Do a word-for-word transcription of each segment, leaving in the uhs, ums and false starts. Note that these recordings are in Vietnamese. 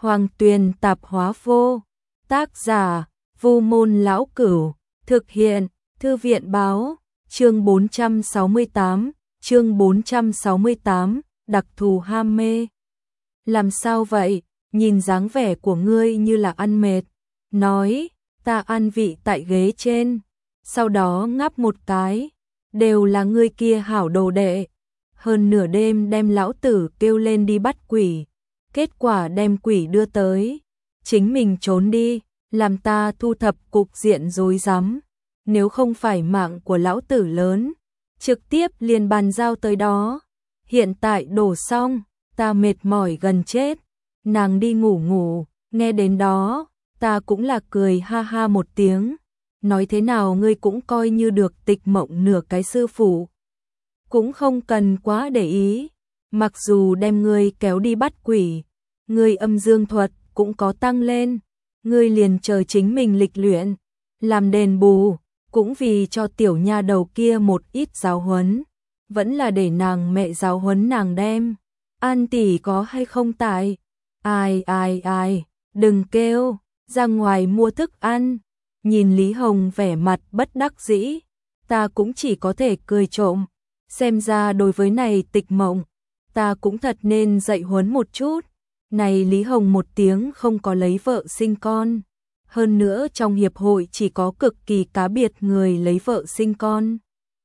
Hoàng Tuyền Tạp Hóa Vô. Tác giả: Vu Môn Lão Cửu. Thực hiện: Thư viện báo. Chương bốn trăm sáu mươi tám. Chương bốn trăm sáu mươi tám. Đặc thù ham mê. Làm sao vậy? Nhìn dáng vẻ của ngươi như là ăn mệt. Nói, ta ăn vị tại ghế trên. Sau đó ngáp một cái. Đều là ngươi kia hảo đồ đệ. Hơn nửa đêm đem lão tử kêu lên đi bắt quỷ. Kết quả đem quỷ đưa tới. Chính mình trốn đi, làm ta thu thập cục diện rối rắm. Nếu không phải mạng của lão tử lớn, trực tiếp liền bàn giao tới đó. Hiện tại đổ xong, ta mệt mỏi gần chết. Nàng đi ngủ ngủ, nghe đến đó, ta cũng là cười ha ha một tiếng. Nói thế nào ngươi cũng coi như được Tịch Mộng nửa cái sư phụ. Cũng không cần quá để ý. Mặc dù đem ngươi kéo đi bắt quỷ, ngươi âm dương thuật cũng có tăng lên. Ngươi liền chờ chính mình lịch luyện, làm đền bù, cũng vì cho tiểu nha đầu kia một ít giáo huấn. Vẫn là để nàng mẹ giáo huấn nàng đem. An tỷ có hay không tại? Ai ai ai, đừng kêu, ra ngoài mua thức ăn. Nhìn Lý Hồng vẻ mặt bất đắc dĩ, ta cũng chỉ có thể cười trộm. Xem ra đối với này Tịch Mộng, ta cũng thật nên dạy huấn một chút. Này Lý Hồng một tiếng không có lấy vợ sinh con. Hơn nữa trong hiệp hội chỉ có cực kỳ cá biệt người lấy vợ sinh con.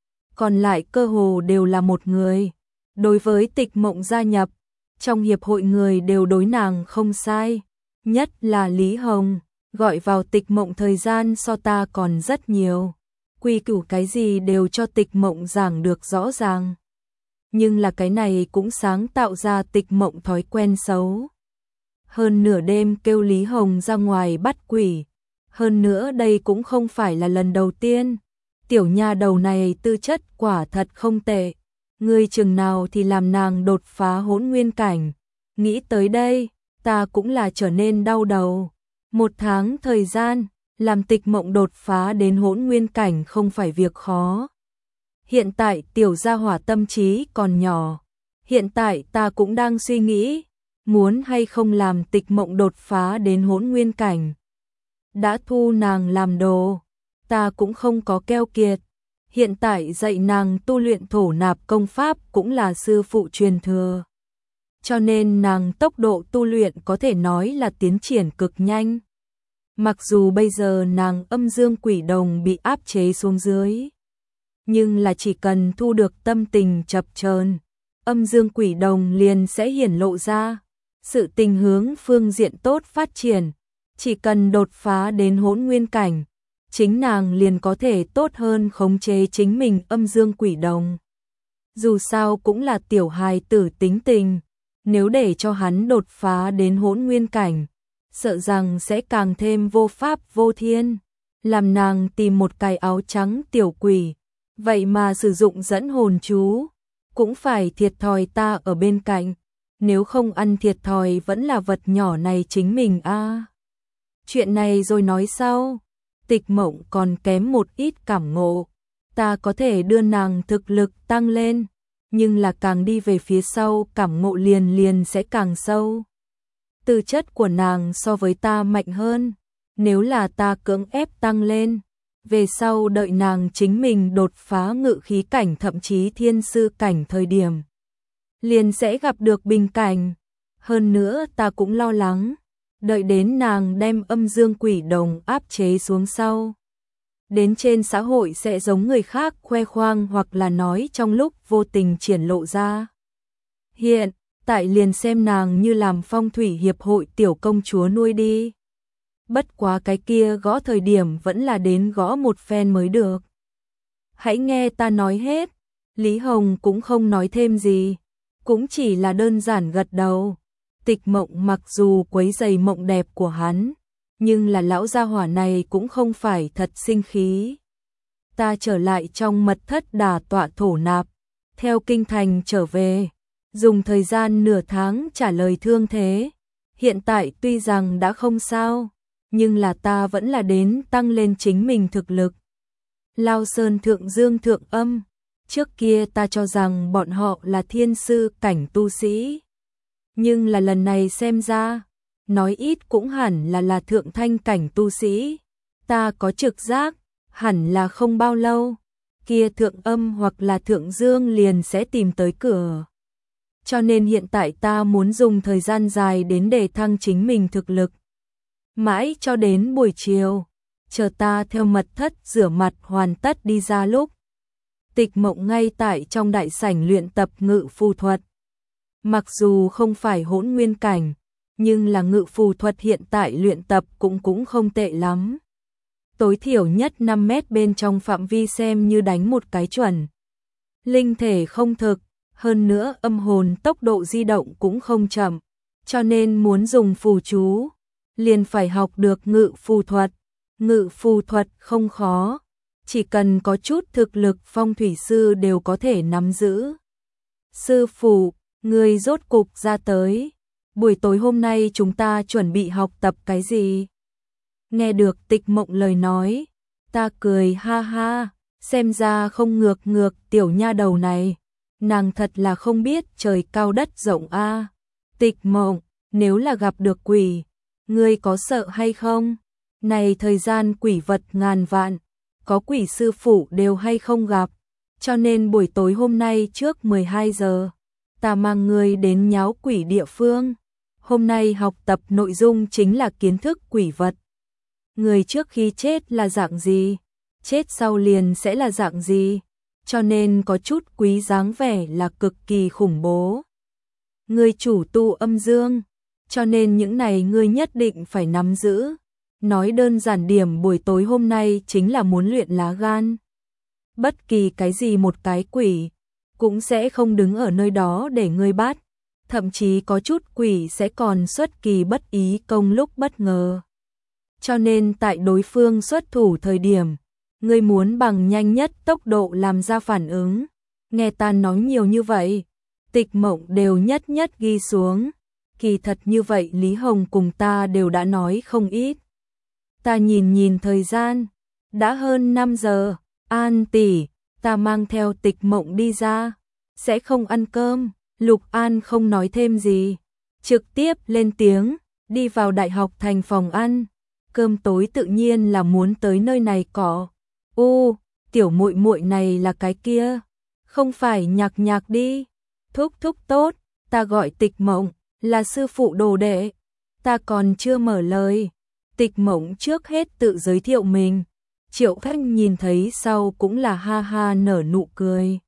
Còn lại cơ hồ đều là một người. Đối với Tịch Mộng gia nhập, trong hiệp hội người đều đối nàng không sai. Nhất là Lý Hồng, gọi vào Tịch Mộng thời gian so ta còn rất nhiều. Quy củ cái gì đều cho Tịch Mộng giảng được rõ ràng. Nhưng là cái này cũng sáng tạo ra Tịch Mộng thói quen xấu. Hơn nửa đêm kêu Lý Hồng ra ngoài bắt quỷ. Hơn nữa đây cũng không phải là lần đầu tiên. Tiểu nha đầu này tư chất quả thật không tệ. Ngươi chừng nào thì làm nàng đột phá hỗn nguyên cảnh. Nghĩ tới đây, ta cũng là trở nên đau đầu. Một tháng thời gian, làm Tịch Mộng đột phá đến hỗn nguyên cảnh không phải việc khó. Hiện tại tiểu gia hỏa tâm trí còn nhỏ. Hiện tại ta cũng đang suy nghĩ, muốn hay không làm Tịch Mộng đột phá đến hỗn nguyên cảnh. Đã thu nàng làm đồ, ta cũng không có keo kiệt. Hiện tại dạy nàng tu luyện thổ nạp công pháp cũng là sư phụ truyền thừa. Cho nên nàng tốc độ tu luyện có thể nói là tiến triển cực nhanh. Mặc dù bây giờ nàng âm dương quỷ đồng bị áp chế xuống dưới, nhưng là chỉ cần thu được tâm tình chập chờn, âm dương quỷ đồng liền sẽ hiển lộ ra. Sự tình hướng phương diện tốt phát triển, chỉ cần đột phá đến hỗn nguyên cảnh, chính nàng liền có thể tốt hơn khống chế chính mình âm dương quỷ đồng. Dù sao cũng là tiểu hài tử tính tình, nếu để cho hắn đột phá đến hỗn nguyên cảnh, sợ rằng sẽ càng thêm vô pháp vô thiên. Làm nàng tìm một cái áo trắng tiểu quỷ, vậy mà sử dụng dẫn hồn chú, cũng phải thiệt thòi ta ở bên cạnh. Nếu không ăn thiệt thòi vẫn là vật nhỏ này chính mình a. À. Chuyện này rồi nói sau. Tịch Mộng còn kém một ít cảm ngộ. Ta có thể đưa nàng thực lực tăng lên, nhưng là càng đi về phía sau cảm ngộ liền liền sẽ càng sâu. Tư chất của nàng so với ta mạnh hơn. Nếu là ta cưỡng ép tăng lên, về sau đợi nàng chính mình đột phá ngự khí cảnh thậm chí thiên sư cảnh thời điểm, liền sẽ gặp được bình cảnh. Hơn nữa ta cũng lo lắng, đợi đến nàng đem âm dương quỷ đồng áp chế xuống sau, đến trên xã hội sẽ giống người khác khoe khoang hoặc là nói trong lúc vô tình triển lộ ra. Hiện tại liền xem nàng như làm phong thủy hiệp hội tiểu công chúa nuôi đi. Bất quá cái kia gõ thời điểm vẫn là đến gõ một phen mới được. Hãy nghe ta nói hết. Lý Hồng cũng không nói thêm gì, cũng chỉ là đơn giản gật đầu. Tịch Mộng mặc dù quấy rầy mộng đẹp của hắn, nhưng là lão gia hỏa này cũng không phải thật sinh khí. Ta trở lại trong mật thất đả tọa thổ nạp, theo kinh thành trở về, dùng thời gian nửa tháng trả lời thương thế. Hiện tại tuy rằng đã không sao, nhưng là ta vẫn là đến tăng lên chính mình thực lực. Lao Sơn Thượng Dương Thượng Âm, trước kia ta cho rằng bọn họ là thiên sư cảnh tu sĩ. Nhưng là lần này xem ra, nói ít cũng hẳn là là thượng thanh cảnh tu sĩ. Ta có trực giác, hẳn là không bao lâu, kia thượng âm hoặc là thượng dương liền sẽ tìm tới cửa. Cho nên hiện tại ta muốn dùng thời gian dài đến để thăng chính mình thực lực. Mãi cho đến buổi chiều, chờ ta theo mật thất rửa mặt hoàn tất đi ra lúc. Tịch Mộng ngay tại trong đại sảnh luyện tập ngự phù thuật. Mặc dù không phải hỗn nguyên cảnh, nhưng là ngự phù thuật hiện tại luyện tập cũng cũng không tệ lắm. Tối thiểu nhất năm mét bên trong phạm vi xem như đánh một cái chuẩn. Linh thể không thực, hơn nữa âm hồn tốc độ di động cũng không chậm, cho nên muốn dùng phù chú, liền phải học được ngự phù thuật. Ngự phù thuật không khó, chỉ cần có chút thực lực phong thủy sư đều có thể nắm giữ. Sư phụ, người rốt cục ra tới. Buổi tối hôm nay chúng ta chuẩn bị học tập cái gì? Nghe được Tịch Mộng lời nói, ta cười ha ha, xem ra không ngược ngược tiểu nha đầu này. Nàng thật là không biết trời cao đất rộng a. Tịch Mộng, nếu là gặp được quỷ, ngươi có sợ hay không? Này thời gian quỷ vật ngàn vạn, có quỷ sư phụ đều hay không gặp, cho nên buổi tối hôm nay trước mười hai giờ, ta mang ngươi đến nháo quỷ địa phương. Hôm nay học tập nội dung chính là kiến thức quỷ vật. Người trước khi chết là dạng gì, chết sau liền sẽ là dạng gì, cho nên có chút quý dáng vẻ là cực kỳ khủng bố. Ngươi chủ tu âm dương, cho nên những này ngươi nhất định phải nắm giữ. Nói đơn giản điểm buổi tối hôm nay chính là muốn luyện lá gan. Bất kỳ cái gì một cái quỷ, cũng sẽ không đứng ở nơi đó để ngươi bắt. Thậm chí có chút quỷ sẽ còn xuất kỳ bất ý công lúc bất ngờ. Cho nên tại đối phương xuất thủ thời điểm, ngươi muốn bằng nhanh nhất tốc độ làm ra phản ứng. Nghe ta nói nhiều như vậy, Tịch Mộng đều nhất nhất ghi xuống. Kỳ thật như vậy Lý Hồng cùng ta đều đã nói không ít. Ta nhìn nhìn thời gian, đã hơn năm giờ, An tỷ, ta mang theo Tịch Mộng đi ra, sẽ không ăn cơm. Lục An không nói thêm gì, trực tiếp lên tiếng, đi vào đại học thành phòng ăn. Cơm tối tự nhiên là muốn tới nơi này cỏ. U, tiểu muội muội này là cái kia, không phải Nhạc Nhạc đi. Thúc thúc tốt, ta gọi Tịch Mộng, là sư phụ đồ đệ. Ta còn chưa mở lời, Tịch Mộng trước hết tự giới thiệu mình. Triệu Khách nhìn thấy sau cũng là ha ha nở nụ cười.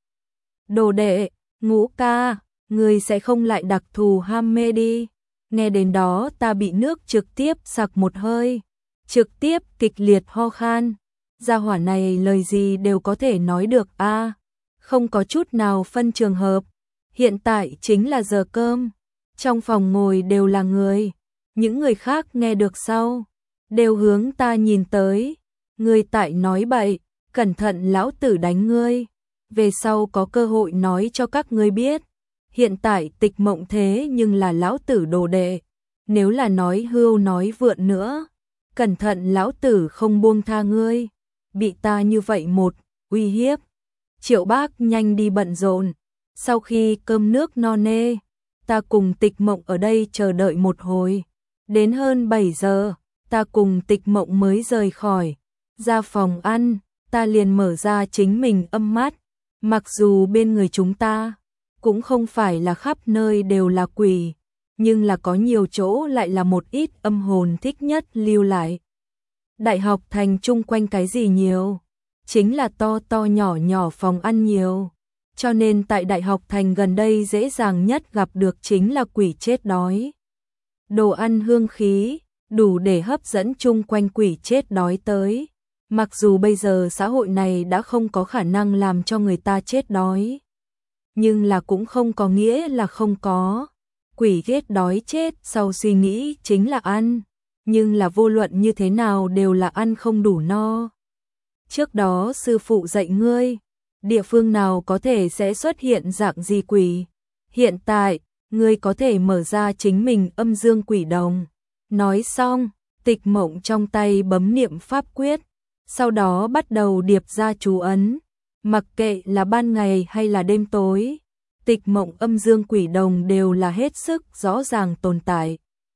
Đồ đệ, Ngũ ca, người sẽ không lại đặc thù ham mê đi. Nghe đến đó ta bị nước trực tiếp sặc một hơi, trực tiếp kịch liệt ho khan. Gia hỏa này lời gì đều có thể nói được a, à, không có chút nào phân trường hợp. Hiện tại chính là giờ cơm, trong phòng ngồi đều là người, những người khác nghe được sau, đều hướng ta nhìn tới. Ngươi tại nói bậy, cẩn thận lão tử đánh ngươi. Về sau có cơ hội nói cho các ngươi biết. Hiện tại Tịch Mộng thế nhưng là lão tử đồ đệ, nếu là nói hưu nói vượn nữa, cẩn thận lão tử không buông tha ngươi. Bị ta như vậy một uy hiếp, Triệu Bác nhanh đi bận rộn. Sau khi cơm nước no nê, ta cùng Tịch Mộng ở đây chờ đợi một hồi, đến hơn bảy giờ, ta cùng Tịch Mộng mới rời khỏi. Ra phòng ăn, ta liền mở ra chính mình âm mắt. Mặc dù bên người chúng ta cũng không phải là khắp nơi đều là quỷ, nhưng là có nhiều chỗ lại là một ít âm hồn thích nhất lưu lại. Đại học thành chung quanh cái gì nhiều? Chính là to to nhỏ nhỏ phòng ăn nhiều. Cho nên tại Đại học thành gần đây dễ dàng nhất gặp được chính là quỷ chết đói. Đồ ăn hương khí, đủ để hấp dẫn chung quanh quỷ chết đói tới. Mặc dù bây giờ xã hội này đã không có khả năng làm cho người ta chết đói, nhưng là cũng không có nghĩa là không có. Quỷ ghét đói chết sau suy nghĩ chính là ăn, nhưng là vô luận như thế nào đều là ăn không đủ no. Trước đó sư phụ dạy ngươi, địa phương nào có thể sẽ xuất hiện dạng gì quỷ. Hiện tại, ngươi có thể mở ra chính mình âm dương quỷ đồng. Nói xong, Tịch Mộng trong tay bấm niệm pháp quyết, sau đó bắt đầu điệp ra chú ấn. Mặc kệ là ban ngày hay là đêm tối, Tịch Mộng âm dương quỷ đồng đều là hết sức rõ ràng tồn tại.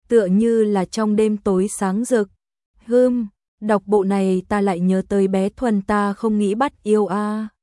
tựa như là trong đêm tối sáng rực. Hừm, đọc bộ này ta lại nhớ tới bé Thuần ta không nghĩ bắt yêu a.